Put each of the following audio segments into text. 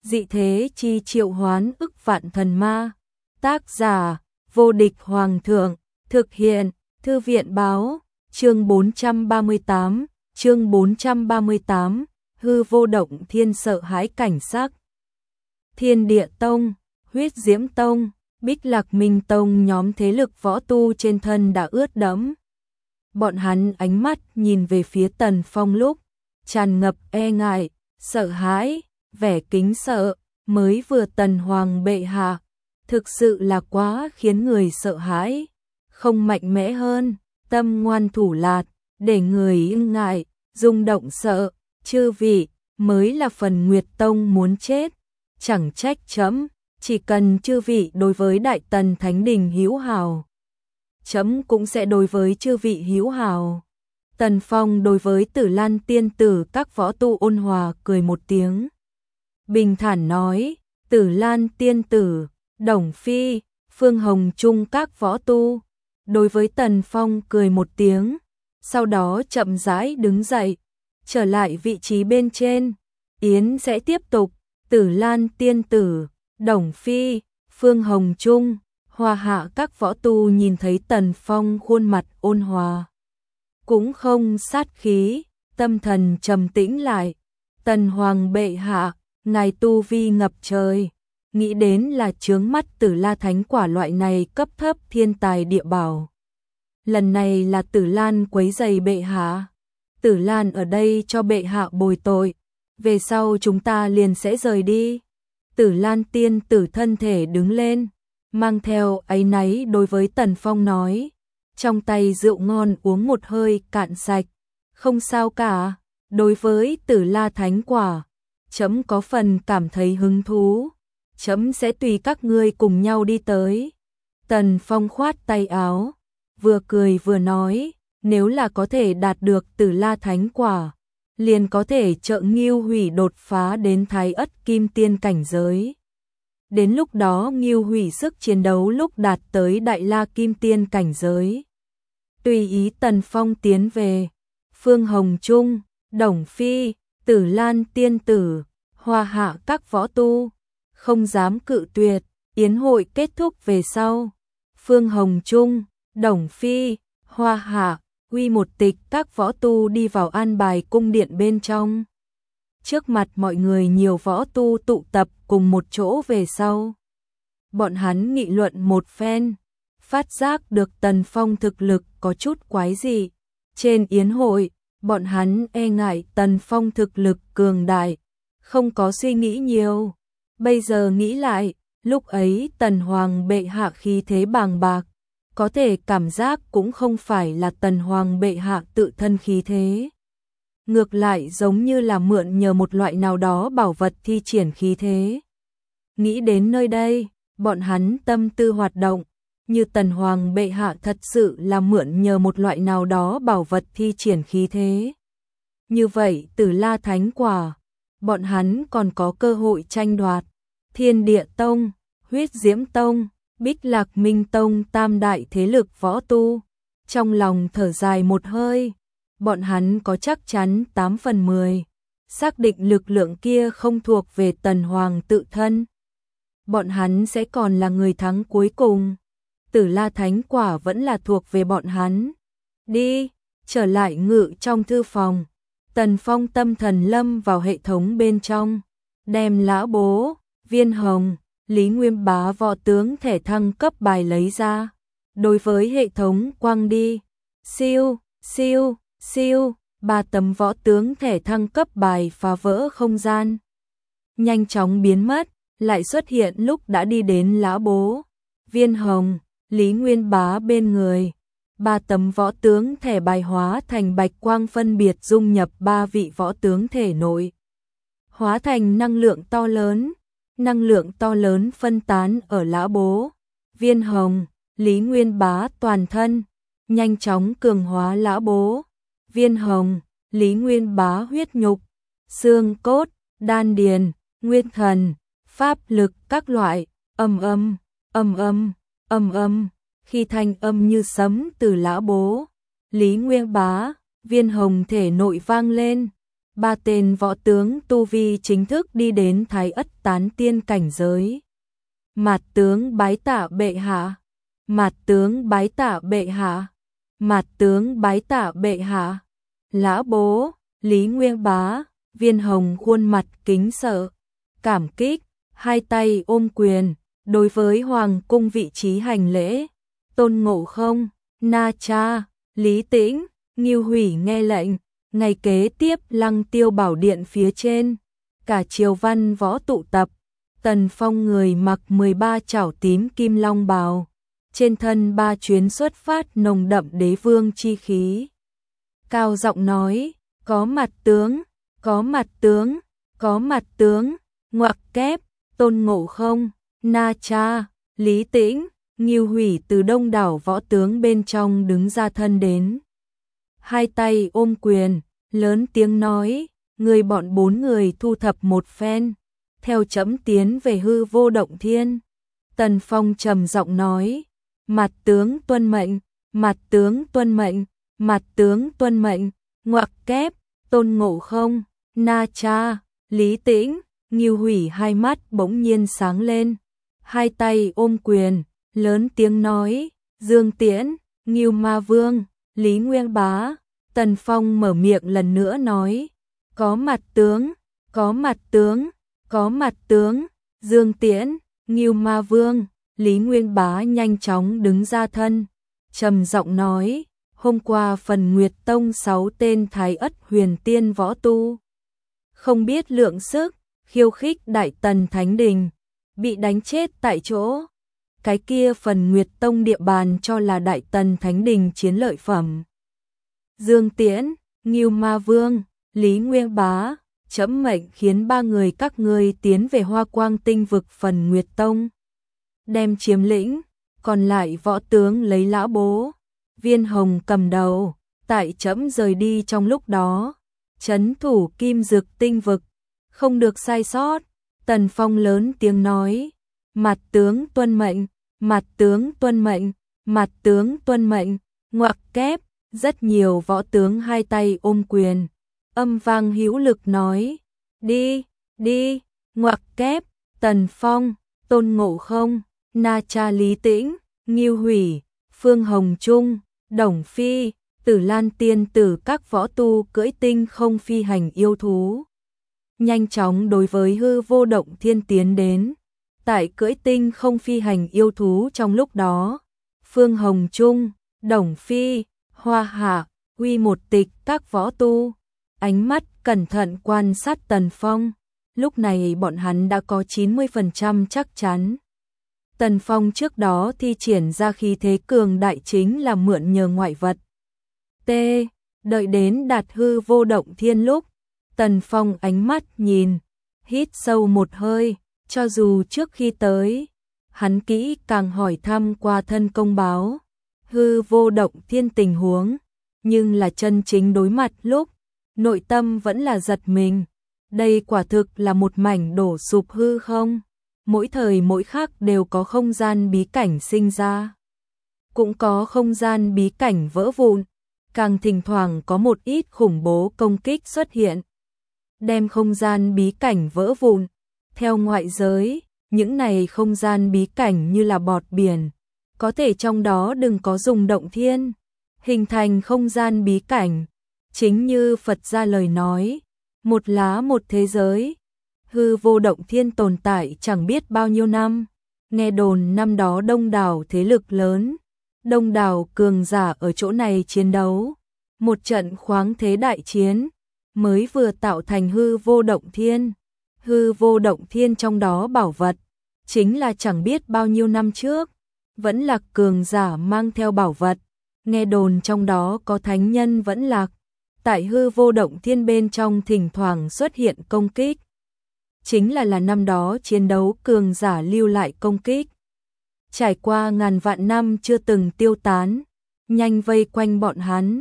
dị thế chi triệu hoán ức vạn thần ma. Tác giả, vô địch hoàng thượng, thực hiện, thư viện báo, chương 438, hư vô động thiên sợ hãi cảnh sắc. Thiên Địa Tông, Huyết Diễm Tông, Bích Lạc Minh Tông nhóm thế lực võ tu trên thân đã ướt đẫm. Bọn hắn ánh mắt nhìn về phía Tần Phong lúc tràn ngập e ngại, sợ hãi, vẻ kính sợ, mới vừa Tần Hoàng bệ hạ, thực sự là quá khiến người sợ hãi, không mạnh mẽ hơn, tâm ngoan thủ lạt, để người ngại, rung động sợ, chư vị, mới là phần Nguyệt Tông muốn chết, chẳng trách chấm, chỉ cần chư vị đối với Đại Tần Thánh Đình hữu hảo, chấm cũng sẽ đối với chư vị hữu hảo. Tần Phong đối với Tử Lan tiên tử các võ tu ôn hòa cười một tiếng. Bình thản nói, Tử Lan tiên tử, Đồng Phi, Phương Hồng Trung các võ tu. Đối với Tần Phong cười một tiếng, sau đó chậm rãi đứng dậy, trở lại vị trí bên trên. Yến sẽ tiếp tục, Tử Lan tiên tử, Đồng Phi, Phương Hồng Trung, Hoa Hạ các võ tu nhìn thấy Tần Phong khuôn mặt ôn hòa, cũng không sát khí, tâm thần trầm tĩnh lại. Tần Hoàng bệ hạ, ngài tu vi ngập trời, nghĩ đến là chướng mắt Tử La Thánh Quả loại này cấp thấp thiên tài địa bảo. Lần này là Tử Lan quấy rầy bệ hạ. Tử Lan ở đây cho bệ hạ bồi tội, về sau chúng ta liền sẽ rời đi. Tử Lan tiên tử thân thể đứng lên, mang theo áy náy đối với Tần Phong nói, trong tay rượu ngon uống một hơi cạn sạch. Không sao cả, đối với Tử La Thánh Quả, chấm có phần cảm thấy hứng thú, chấm sẽ tùy các ngươi cùng nhau đi tới. Tần Phong khoát tay áo, vừa cười vừa nói, nếu là có thể đạt được Tử La Thánh Quả, liền có thể trợ Ngưu Hủy đột phá đến Thái Ất Kim Tiên cảnh giới. Đến lúc đó Ngưu Hủy sức chiến đấu lúc đạt tới Đại La Kim Tiên cảnh giới. Tùy ý Tần Phong tiến về, Phương Hồng Trung, Đồng Phi, Tử Lan tiên tử, Hoa Hạ các võ tu, không dám cự tuyệt. Yến hội kết thúc về sau, Phương Hồng Trung, Đồng Phi, Hoa Hạ, Huy một tịch các võ tu đi vào an bài cung điện bên trong. Trước mặt mọi người nhiều võ tu tụ tập cùng một chỗ về sau. Bọn hắn nghị luận một phen, phát giác được Tần Phong thực lực có chút quái dị. Trên yến hội, bọn hắn e ngại Tần Phong thực lực cường đại, không có suy nghĩ nhiều. Bây giờ nghĩ lại, lúc ấy Tần Hoàng bệ hạ khí thế bàng bạc, có thể cảm giác cũng không phải là Tần Hoàng bệ hạ tự thân khí thế. Ngược lại giống như là mượn nhờ một loại nào đó bảo vật thi triển khí thế. Nghĩ đến nơi đây, bọn hắn tâm tư hoạt động, như Tần Hoàng bệ hạ thật sự là mượn nhờ một loại nào đó bảo vật thi triển khí thế. Như vậy Tử La Thánh Quả, bọn hắn còn có cơ hội tranh đoạt. Thiên Địa Tông, Huyết Diễm Tông, Bích Lạc Minh Tông tam đại thế lực võ tu, trong lòng thở dài một hơi, bọn hắn có chắc chắn 8 phần 10, xác định lực lượng kia không thuộc về Tần Hoàng tự thân. Bọn hắn sẽ còn là người thắng cuối cùng. Tử La Thánh Quả vẫn là thuộc về bọn hắn. Đi, trở lại ngự trong thư phòng. Tần Phong tâm thần lâm vào hệ thống bên trong, đem Lã Bố, Viên Hồng, Lý Nguyên Bá võ tướng thẻ thăng cấp bài lấy ra. Đối với hệ thống quăng đi. Siêu, siêu, siêu, 3 tấm võ tướng thẻ thăng cấp bài phá vỡ không gian. Nhanh chóng biến mất, lại xuất hiện lúc đã đi đến Lã Bố, Viên Hồng, Lý Nguyên Bá bên người. 3 tấm võ tướng thẻ bài hóa thành bạch quang phân biệt dung nhập 3 vị võ tướng thể nội. Hóa thành năng lượng to lớn phân tán ở Lã Bố, Viên Hồng, Lý Nguyên Bá toàn thân, nhanh chóng cường hóa Lã Bố, Viên Hồng, Lý Nguyên Bá huyết nhục, xương cốt, đan điền, nguyên thần, pháp lực các loại, âm âm, khi thanh âm như sấm từ Lã Bố, Lý Nguyên Bá, Viên Hồng thể nội vang lên, ba tên võ tướng tu vi chính thức đi đến Thái Ất Tán Tiên cảnh giới. Mạt tướng bái tạ bệ hạ, Mạt tướng bái tạ bệ hạ, Mạt tướng bái tạ bệ hạ. Lã bố, Lý Nguyên Bá, Viên Hồng khuôn mặt kính sợ, cảm kích, hai tay ôm quyền, đối với hoàng cung vị trí hành lễ. Tôn Ngộ Không, Na Cha, Lý Tĩnh, Ngưu Hủy nghe lệnh, ngày kế tiếp Lăng Tiêu Bảo Điện phía trên, cả triều văn võ tụ tập. Tần Phong người mặc 13 chảo tím kim long bào, trên thân 3 chuyến xuất phát nồng đậm đế vương chi khí. Cao giọng nói, có mặt tướng, có mặt tướng, có mặt tướng, ngoặc kép, Tôn Ngộ Không, Na Cha, Lý Tĩnh, Ngưu Hủy từ đông đảo võ tướng bên trong đứng ra thân đến. Hai tay ôm quyền, lớn tiếng nói, người bọn 4 người thu thập một phen, theo chấm tiến về Hư Vô Động Thiên. Tần Phong trầm giọng nói, mặt tướng tuân mệnh, mặt tướng tuân mệnh, mặt tướng tuân mệnh, ngoặc kép, Tôn Ngộ Không, Na Cha, Lý Tĩnh, Ngưu Hủy hai mắt bỗng nhiên sáng lên, hai tay ôm quyền, lớn tiếng nói, Dương Tiễn, Ngưu Ma Vương, Lý Nguyên Bá. Tần Phong mở miệng lần nữa nói, có mặt tướng, có mặt tướng, có mặt tướng, Dương Tiễn, Ngưu Ma Vương, Lý Nguyên Bá nhanh chóng đứng ra thân, trầm giọng nói, hôm qua Phần Nguyệt Tông 6 tên Thái Ất huyền tiên võ tu, không biết lượng sức, khiêu khích Đại Tần Thánh Đình, bị đánh chết tại chỗ. Cái kia Phần Nguyệt Tông địa bàn cho là Đại Tần Thánh Đình chiến lợi phẩm. Dương Tiễn, Ngưu Ma Vương, Lý Nguyên Bá, chấm mệnh khiến 3 người các ngươi tiến về Hoa Quang Tinh vực Phần Nguyệt Tông, đem chiếm lĩnh, còn lại võ tướng lấy Lã Bố, Viên Hồng cầm đầu, tại chấm rời đi trong lúc đó, trấn thủ Kim Dực Tinh vực, không được sai sót. Tần Phong lớn tiếng nói, mặt tướng tuân mệnh, mặt tướng tuân mệnh, mặt tướng tuân mệnh, ngoặc kép. Rất nhiều võ tướng hai tay ôm quyền, âm vang hữu lực nói, đi, đi, ngoặc kép, Tần Phong, Tôn Ngộ Không, Na Cha, Lý Tĩnh, Ngưu Hủy, Phương Hồng Trung, Đồng Phi, Tử Lan tiên tử các võ tu cưỡi tinh không phi hành yêu thú. Nhanh chóng đối với Hư Vô Động Thiên tiến đến, tại cưỡi tinh không phi hành yêu thú trong lúc đó, Phương Hồng Trung, Đồng Phi, Hoa Hạ, Huy Một Tịch các võ tu, ánh mắt cẩn thận quan sát Tần Phong, lúc này bọn hắn đã có 90% chắc chắn. Tần Phong trước đó thi triển ra khí thế cường đại chính là mượn nhờ ngoại vật. Đợi đến đạt Hư Vô Động Thiên lúc, Tần Phong ánh mắt nhìn, hít sâu một hơi, cho dù trước khi tới, hắn kỹ càng hỏi thăm qua thân công báo Hư Vô Động Thiên tình huống, nhưng là chân chính đối mặt lúc, nội tâm vẫn là giật mình. Đây quả thực là một mảnh đổ sụp hư không, mỗi thời mỗi khắc đều có không gian bí cảnh sinh ra, cũng có không gian bí cảnh vỡ vụn, càng thỉnh thoảng có một ít khủng bố công kích xuất hiện, đem không gian bí cảnh vỡ vụn. Theo ngoại giới, những này không gian bí cảnh như là bọt biển, có thể trong đó đừng có dùng động thiên, hình thành không gian bí cảnh. Chính như Phật gia lời nói, một lá một thế giới. Hư Vô Động Thiên tồn tại chẳng biết bao nhiêu năm, nghe đồn năm đó đông đảo thế lực lớn, đông đảo cường giả ở chỗ này chiến đấu, một trận khoáng thế đại chiến, mới vừa tạo thành Hư Vô Động Thiên. Hư Vô Động Thiên trong đó bảo vật, chính là chẳng biết bao nhiêu năm trước, vẫn lạc cường giả mang theo bảo vật, nghe đồn trong đó có thánh nhân vẫn lạc, tại Hư Vô Động Thiên bên trong thỉnh thoảng xuất hiện công kích. Chính là năm đó chiến đấu cường giả lưu lại công kích. Trải qua ngàn vạn năm chưa từng tiêu tán, nhanh vây quanh bọn hắn.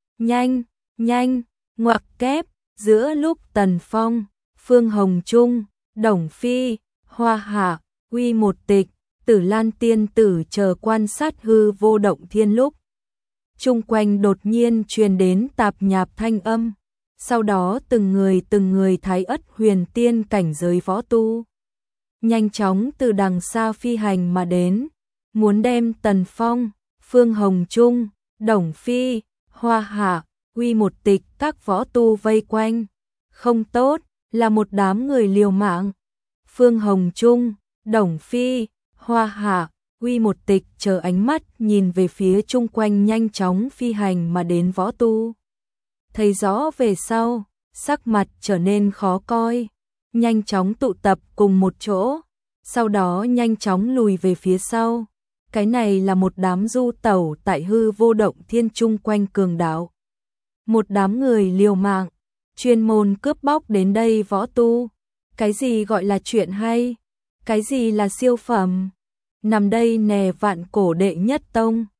Nhanh, ngoặc kép, giữa lúc Tần Phong, Phương Hồng Trung, Đồng Phi, Hoa Hạ, Huy Một Tịch, Tử Lan tiên tử chờ quan sát Hư Vô Động Thiên lúc, chung quanh đột nhiên truyền đến tạp nhạp thanh âm, Sau đó từng người thái ất huyền tiên cảnh giới võ tu. Nhanh chóng từ đằng xa phi hành mà đến, muốn đem Tần Phong, Phương Hồng Trung, Đồng Phi, Hoa Hạ, Uy Một Tịch các võ tu vây quanh. Không tốt, là một đám người liều mạng. Phương Hồng Trung, Đồng Phi, Hoa Hạ, Uy Một Tịch chờ ánh mắt nhìn về phía chung quanh nhanh chóng phi hành mà đến võ tu. Thấy rõ về sau, sắc mặt trở nên khó coi, nhanh chóng tụ tập cùng một chỗ, sau đó nhanh chóng lùi về phía sau. Cái này là một đám du tẩu tại hư vô động thiên chung quanh cường đạo. Một đám người liều mạng, chuyên môn cướp bóc đến đây võ tu. Cái gì gọi là chuyện hay? Cái gì là siêu phẩm? Nằm đây nè vạn cổ đệ nhất tông.